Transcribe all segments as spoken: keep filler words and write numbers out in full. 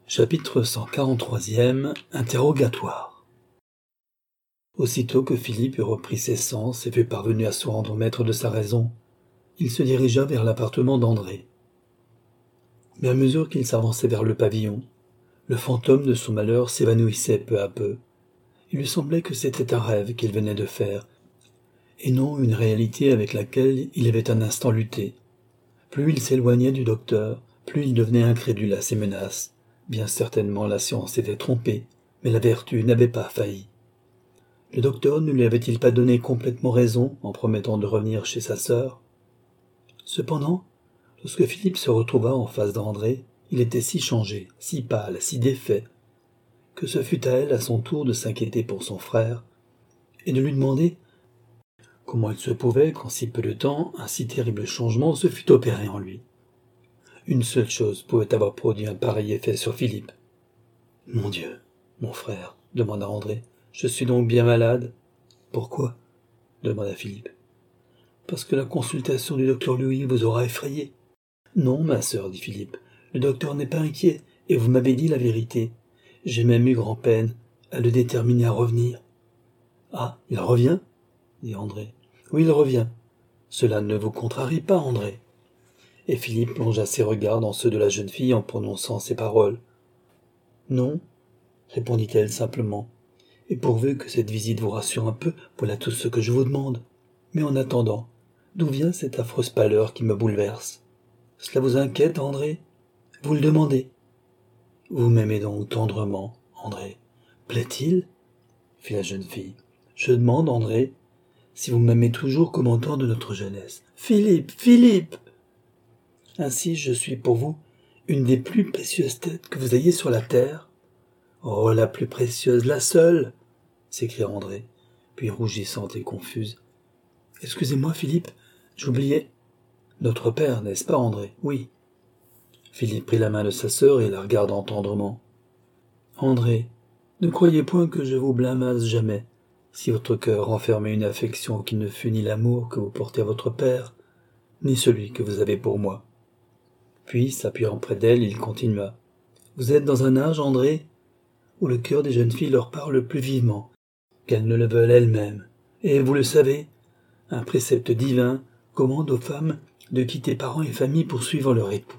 Chapitre cent quarante-troisième. Interrogatoire. Aussitôt que Philippe eut repris ses sens et fut parvenu à se rendre maître de sa raison, il se dirigea vers l'appartement d'André. Mais à mesure qu'il s'avançait vers le pavillon, le fantôme de son malheur s'évanouissait peu à peu. Il lui semblait que c'était un rêve qu'il venait de faire, et non une réalité avec laquelle il avait un instant lutté. Plus il s'éloignait du docteur, plus il devenait incrédule à ses menaces. Bien certainement la science s'était trompée, mais la vertu n'avait pas failli. Le docteur ne lui avait-il pas donné complètement raison en promettant de revenir chez sa sœur? Cependant, lorsque Philippe se retrouva en face d'André, il était si changé, si pâle, si défait, que ce fut à elle à son tour de s'inquiéter pour son frère, et de lui demander comment il se pouvait qu'en si peu de temps un si terrible changement se fût opéré en lui. Une seule chose pouvait avoir produit un pareil effet sur Philippe. « Mon Dieu, mon frère, demanda André, je suis donc bien malade. »« Pourquoi ?» demanda Philippe. « Parce que la consultation du docteur Louis vous aura effrayé. »« Non, ma sœur, dit Philippe, le docteur n'est pas inquiet, et vous m'avez dit la vérité. J'ai même eu grand-peine à le déterminer à revenir. »« Ah, il revient ?» dit André. « Oui, il revient. Cela ne vous contrarie pas, André. » Et Philippe plongea ses regards dans ceux de la jeune fille en prononçant ces paroles. « Non, répondit-elle simplement, et pourvu que cette visite vous rassure un peu, voilà tout ce que je vous demande. Mais en attendant, d'où vient cette affreuse pâleur qui me bouleverse? Cela vous inquiète, André? Vous le demandez? Vous m'aimez donc tendrement, André? Plaît-il? Fit la jeune fille. Je demande, André, si vous m'aimez toujours comme au temps de notre jeunesse. Philippe, Philippe! Ainsi je suis pour vous une des plus précieuses têtes que vous ayez sur la terre. Oh, la plus précieuse, la seule, s'écria André, puis rougissante et confuse. Excusez-moi, Philippe, j'oubliais. Notre père, n'est-ce pas, André? Oui. Philippe prit la main de sa sœur et la regardant tendrement. André, ne croyez point que je vous blâmasse jamais, si votre cœur renfermait une affection qui ne fût ni l'amour que vous portez à votre père, ni celui que vous avez pour moi. Puis, s'appuyant près d'elle, il continua. Vous êtes dans un âge, André, où le cœur des jeunes filles leur parle plus vivement qu'elles ne le veulent elles-mêmes. Et vous le savez, un précepte divin commande aux femmes de quitter parents et famille pour suivre leur époux.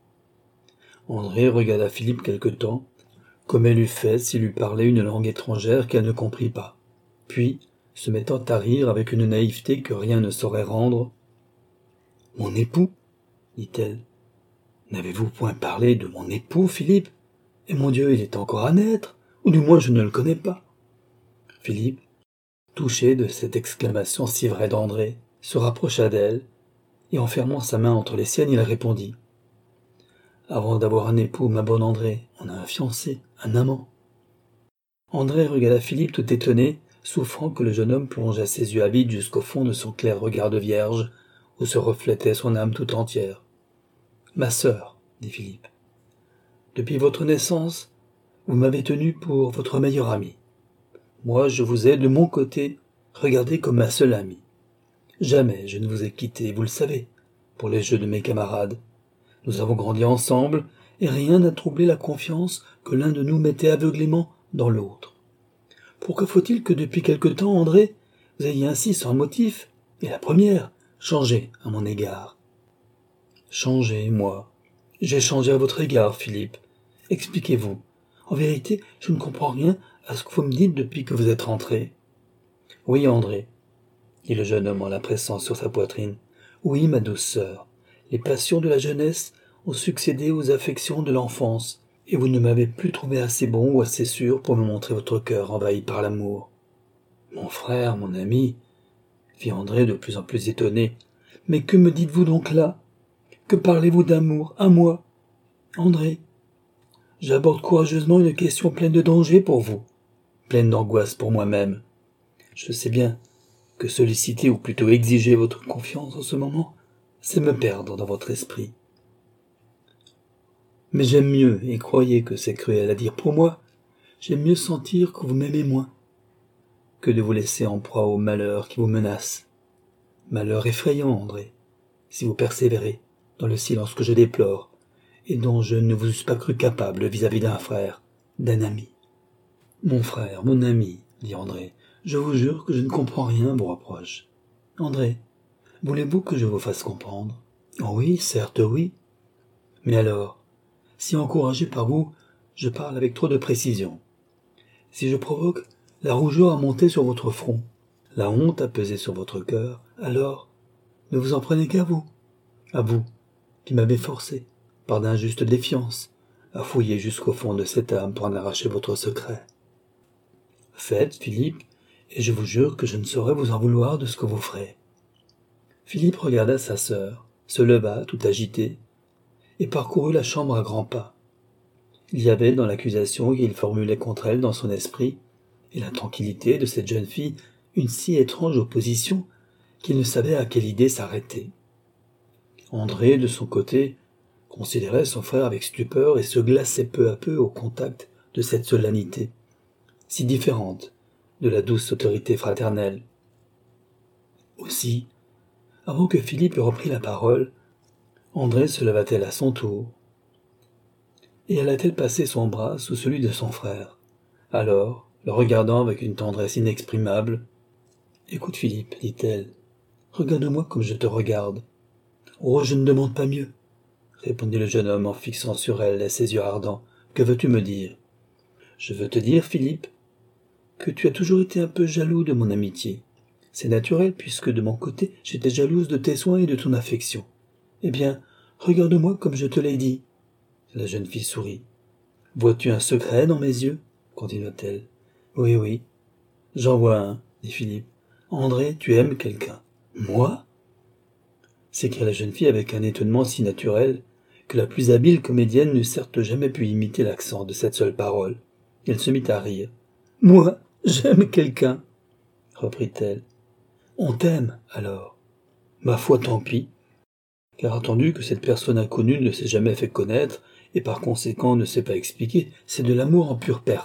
André regarda Philippe quelque temps, comme elle eût fait s'il lui parlait une langue étrangère qu'elle ne comprit pas. Puis, se mettant à rire avec une naïveté que rien ne saurait rendre, « Mon époux, dit-elle. N'avez-vous point parlé de mon époux, Philippe? Et mon Dieu, il est encore à naître, ou du moins je ne le connais pas. » Philippe, touché de cette exclamation si vraie d'André, se rapprocha d'elle, et en fermant sa main entre les siennes, il répondit. « Avant d'avoir un époux, ma bonne André, on a un fiancé, un amant. » André regarda Philippe tout étonné, souffrant que le jeune homme plongeât ses yeux avides jusqu'au fond de son clair regard de vierge, où se reflétait son âme tout entière. « Ma sœur, dit Philippe, depuis votre naissance, vous m'avez tenu pour votre meilleure amie. Moi, je vous ai, de mon côté, regardé comme ma seule amie. Jamais je ne vous ai quitté, vous le savez, pour les jeux de mes camarades. Nous avons grandi ensemble, et rien n'a troublé la confiance que l'un de nous mettait aveuglément dans l'autre. Pourquoi faut-il que depuis quelque temps, André, vous ayez ainsi sans motif, et la première, changé à mon égard? Changé, moi. J'ai changé à votre égard, Philippe. Expliquez-vous. En vérité, je ne comprends rien à ce que vous me dites depuis que vous êtes rentré. Oui, André, dit le jeune homme en la pressant sur sa poitrine. Oui, ma douce sœur, les passions de la jeunesse ont succédé aux affections de l'enfance, et vous ne m'avez plus trouvé assez bon ou assez sûr pour me montrer votre cœur envahi par l'amour. Mon frère, mon ami, fit André de plus en plus étonné. Mais que me dites-vous donc là? Que parlez-vous d'amour, à moi? André, j'aborde courageusement une question pleine de danger pour vous, pleine d'angoisse pour moi-même. Je sais bien que solliciter ou plutôt exiger votre confiance en ce moment, c'est me perdre dans votre esprit. Mais j'aime mieux, et croyez que c'est cruel à dire pour moi, j'aime mieux sentir que vous m'aimez moins, que de vous laisser en proie au malheur qui vous menace. Malheur effrayant, André, si vous persévérez dans le silence que je déplore, et dont je ne vous eusse pas cru capable vis-à-vis d'un frère, d'un ami. Mon frère, mon ami, dit André, je vous jure que je ne comprends rien à vos reproches. André, voulez-vous que je vous fasse comprendre? Oh oui, certes oui. Mais alors, si encouragé par vous, je parle avec trop de précision. Si je provoque la rougeur à monter sur votre front, la honte à peser sur votre cœur, alors ne vous en prenez qu'à vous, à vous, qui m'avez forcé, par d'injustes défiances, à fouiller jusqu'au fond de cette âme pour en arracher votre secret. Faites, Philippe, et je vous jure que je ne saurais vous en vouloir de ce que vous ferez. Philippe regarda sa sœur, se leva tout agité, et parcourut la chambre à grands pas. Il y avait dans l'accusation qu'il formulait contre elle dans son esprit, et la tranquillité de cette jeune fille, une si étrange opposition qu'il ne savait à quelle idée s'arrêter. André, de son côté, considérait son frère avec stupeur et se glaçait peu à peu au contact de cette solennité, si différente de la douce autorité fraternelle. Aussi, avant que Philippe eût repris la parole, André se leva-t-elle à son tour, et alla-t-elle passer son bras sous celui de son frère. Alors, le regardant avec une tendresse inexprimable, « Écoute, Philippe, dit-elle, regarde-moi comme je te regarde. »« Oh, je ne demande pas mieux, » répondit le jeune homme en fixant sur elle ses yeux ardents. « Que veux-tu me dire ?»« Je veux te dire, Philippe, que tu as toujours été un peu jaloux de mon amitié. C'est naturel, puisque de mon côté, j'étais jalouse de tes soins et de ton affection. Eh bien, regarde-moi comme je te l'ai dit. » La jeune fille sourit. « Vois-tu un secret dans mes yeux ?» continua-t-elle. « Oui, oui. J'en vois un, » dit Philippe. « André, tu aimes quelqu'un. »« Moi ?» s'écria la jeune fille avec un étonnement si naturel que la plus habile comédienne n'eût certes jamais pu imiter l'accent de cette seule parole. Elle se mit à rire. « Moi, j'aime quelqu'un, » reprit-elle. « On t'aime, alors. Ma foi, tant pis, car attendu que cette personne inconnue ne s'est jamais fait connaître, et par conséquent ne s'est pas expliquer, c'est de l'amour en pure perte. »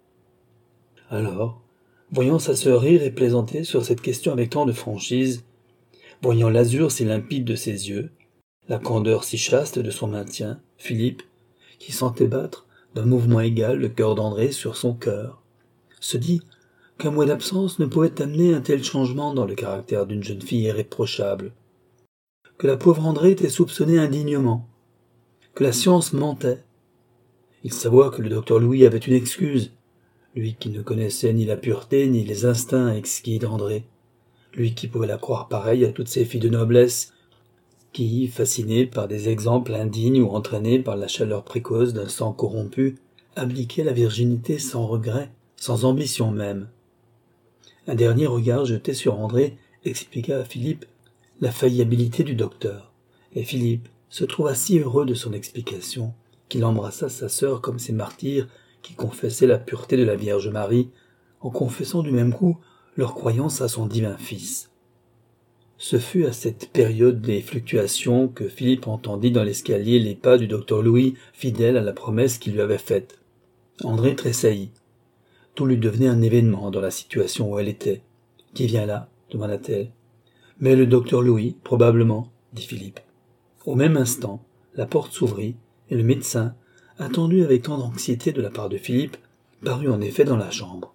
Alors, voyant sa sœur rire et plaisanter sur cette question avec tant de franchise, voyant l'azur si limpide de ses yeux, la candeur si chaste de son maintien, Philippe, qui sentait battre d'un mouvement égal le cœur d'André sur son cœur, se dit qu'un mois d'absence ne pouvait amener un tel changement dans le caractère d'une jeune fille irréprochable, que la pauvre André était soupçonnée indignement, que la science mentait. Il savoit que le docteur Louis avait une excuse, lui qui ne connaissait ni la pureté ni les instincts exquis d'André, lui qui pouvait la croire pareille à toutes ces filles de noblesse, qui, fascinées par des exemples indignes ou entraînées par la chaleur précoce d'un sang corrompu, abdiquaient la virginité sans regret, sans ambition même. Un dernier regard jeté sur André expliqua à Philippe la faillibilité du docteur, et Philippe se trouva si heureux de son explication qu'il embrassa sa sœur comme ces martyrs qui confessaient la pureté de la Vierge Marie, en confessant du même coup leur croyance à son divin Fils. Ce fut à cette période des fluctuations que Philippe entendit dans l'escalier les pas du docteur Louis, fidèle à la promesse qu'il lui avait faite. André tressaillit. Tout lui devenait un événement dans la situation où elle était. « Qui vient là ?» demanda-t-elle. « Mais le docteur Louis, probablement, » dit Philippe. Au même instant, la porte s'ouvrit, et le médecin, attendu avec tant d'anxiété de la part de Philippe, parut en effet dans la chambre.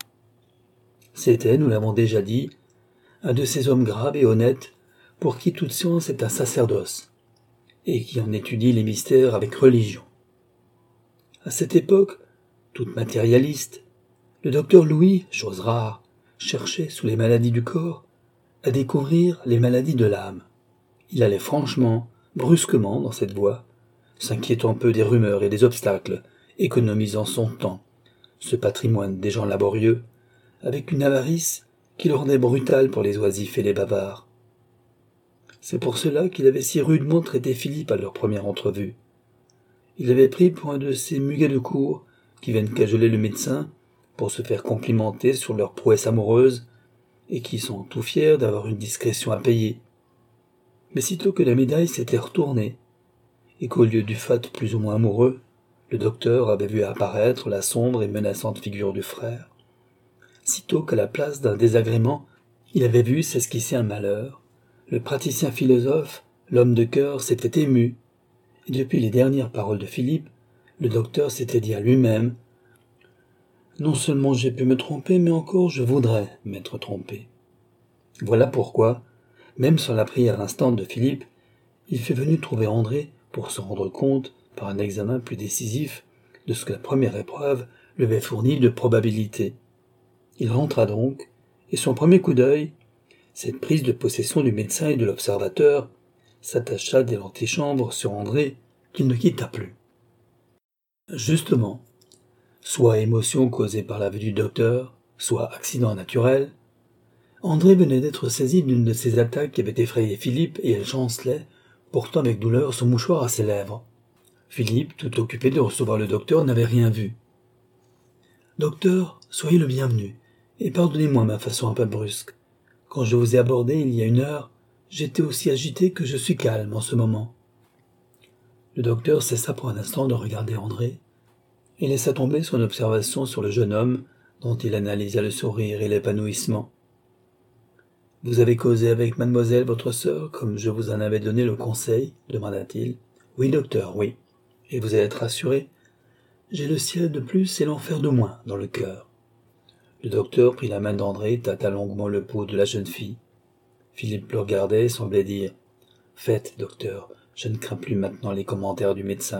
C'était, nous l'avons déjà dit, un de ces hommes graves et honnêtes pour qui toute science est un sacerdoce, et qui en étudie les mystères avec religion. À cette époque, toute matérialiste, le docteur Louis, chose rare, cherchait sous les maladies du corps à découvrir les maladies de l'âme. Il allait franchement, brusquement dans cette voie, s'inquiétant peu des rumeurs et des obstacles, économisant son temps, ce patrimoine des gens laborieux, avec une avarice qui le rendait brutal pour les oisifs et les bavards. C'est pour cela qu'il avait si rudement traité Philippe à leur première entrevue. Il l'avait pris pour un de ces muguets de cour qui viennent cajoler le médecin pour se faire complimenter sur leur prouesse amoureuse et qui sont tout fiers d'avoir une discrétion à payer. Mais sitôt que la médaille s'était retournée et qu'au lieu du fat plus ou moins amoureux, le docteur avait vu apparaître la sombre et menaçante figure du frère, sitôt qu'à la place d'un désagrément, il avait vu s'esquisser un malheur, le praticien philosophe, l'homme de cœur, s'était ému, et depuis les dernières paroles de Philippe, le docteur s'était dit à lui-même « Non seulement j'ai pu me tromper, mais encore je voudrais m'être trompé. » Voilà pourquoi, même sans la prière instante de Philippe, il fut venu trouver André pour se rendre compte, par un examen plus décisif, de ce que la première épreuve lui avait fourni de probabilité. Il rentra donc, et son premier coup d'œil, cette prise de possession du médecin et de l'observateur, s'attacha dès l'antichambre sur André, qu'il ne quitta plus. Justement, soit émotion causée par la vue du docteur, soit accident naturel, André venait d'être saisi d'une de ces attaques qui avaient effrayé Philippe et elle chancelait, portant avec douleur son mouchoir à ses lèvres. Philippe, tout occupé de recevoir le docteur, n'avait rien vu. « Docteur, soyez le bienvenu, et pardonnez-moi ma façon un peu brusque. Quand je vous ai abordé il y a une heure, j'étais aussi agité que je suis calme en ce moment. » Le docteur cessa pour un instant de regarder André et laissa tomber son observation sur le jeune homme dont il analysa le sourire et l'épanouissement. « Vous avez causé avec mademoiselle votre sœur, comme je vous en avais donné le conseil ?» demanda-t-il. « Oui, docteur, oui. Et vous allez être rassuré. J'ai le ciel de plus et l'enfer de moins dans le cœur. » Le docteur prit la main d'André et tâta longuement le pouls de la jeune fille. Philippe le regardait et semblait dire « Faites, docteur, je ne crains plus maintenant les commentaires du médecin. »«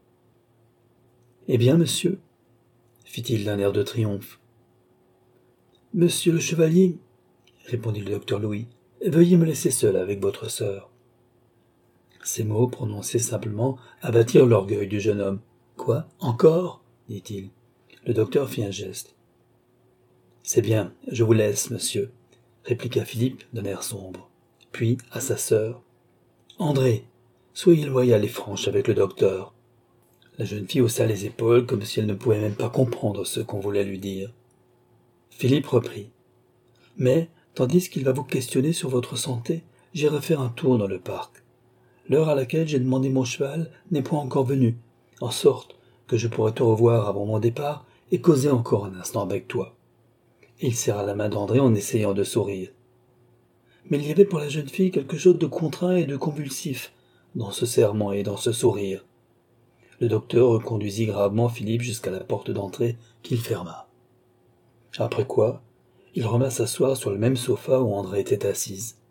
Eh bien, monsieur ?» fit-il d'un air de triomphe. « Monsieur le chevalier, » répondit le docteur Louis, « veuillez me laisser seul avec votre sœur. » Ces mots, prononcés simplement, abattirent l'orgueil du jeune homme. « Quoi, encore ?» dit-il. Le docteur fit un geste. « C'est bien, je vous laisse, monsieur, » répliqua Philippe d'un air sombre. Puis, à sa sœur, « André, soyez loyal et franche avec le docteur. » La jeune fille haussa les épaules comme si elle ne pouvait même pas comprendre ce qu'on voulait lui dire. Philippe reprit. « Mais, tandis qu'il va vous questionner sur votre santé, j'irai faire un tour dans le parc. L'heure à laquelle j'ai demandé mon cheval n'est point encore venue, en sorte que je pourrai te revoir avant mon départ et causer encore un instant avec toi. » Il serra la main d'André en essayant de sourire. Mais il y avait pour la jeune fille quelque chose de contraint et de convulsif dans ce serrement et dans ce sourire. Le docteur reconduisit gravement Philippe jusqu'à la porte d'entrée qu'il ferma. Après quoi, il revint s'asseoir sur le même sofa où André était assise.